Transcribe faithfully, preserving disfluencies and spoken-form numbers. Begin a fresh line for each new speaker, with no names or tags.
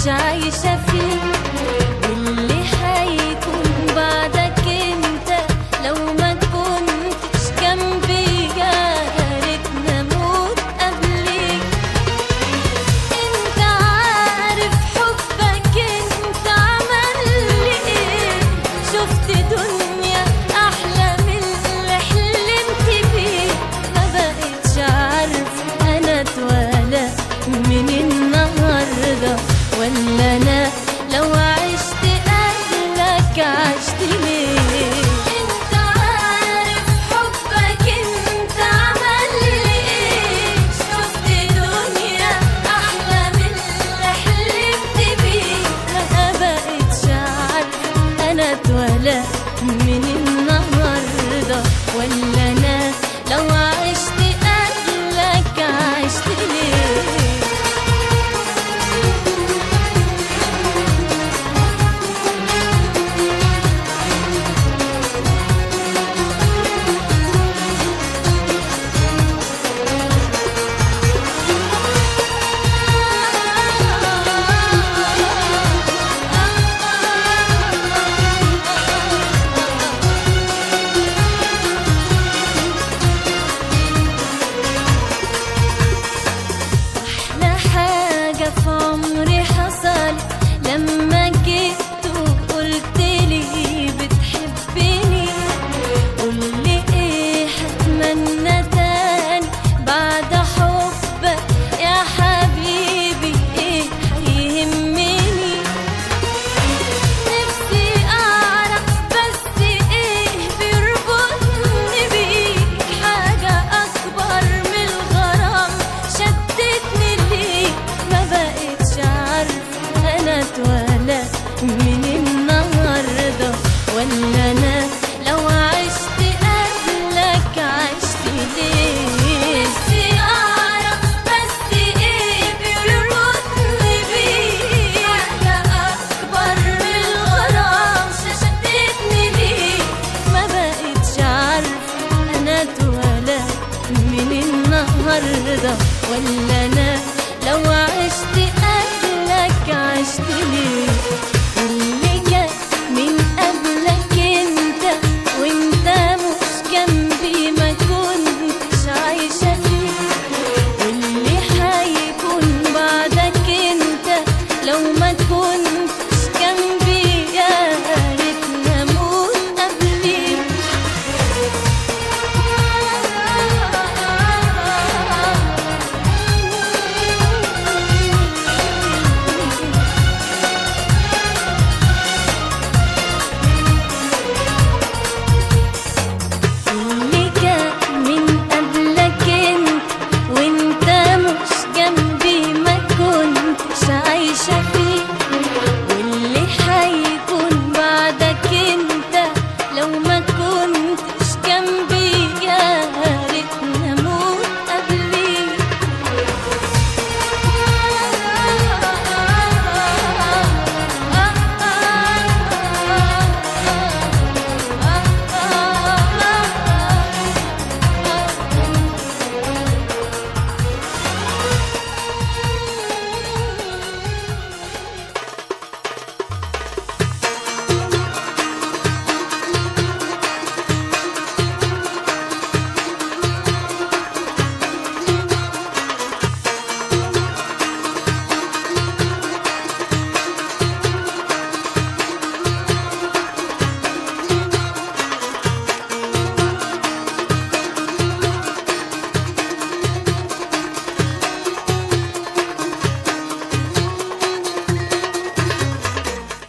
بقتش عايشة فيه، واللي هيكون بعدك انت لو ما كنتش جنبي، يا ريتني اموت قبليك. انت عارف حبك انت عمل لي ايه، شفت دنيا احلى من اللي حلمت بيه. ما بقتش عارف انا اتولد من النهارده ولا انا لو عشت قبلك عشت ليه. انت عارف حبك انت عمل لي ايه، شفت دنيا احلى من اللي حلمت بيه. ما بقتش عارف انا اتولد من النهارده ولا انا لو عشت قبلك عشت ليه. في عمري حصل لما جيت وقلت لي بتحبني، قولي ايه هتمنى تاني بعد حبك يا حبيبي، ايه هيهمني. نفسي اعرف بس ايه بيربطني بيك، حاجة اكبر من الغرام شدتني ليك. ما بقتش عارف انا اتولد من النهارده ولا انا لو عشت قبلك عشت ليه. نفسي اعرف بس ايه بيربطني بيك، حاجه اكبر من الغرام شدتني ليك. ما بقتش عارف انا اتولد من النهارده ولا انا لو عشت قبلك عشت ليه. واللي جاي من قبلك انت وانت مش جنبي ما كنتش عايشة فيه، واللي هيكون بعدك انت لو ما تكون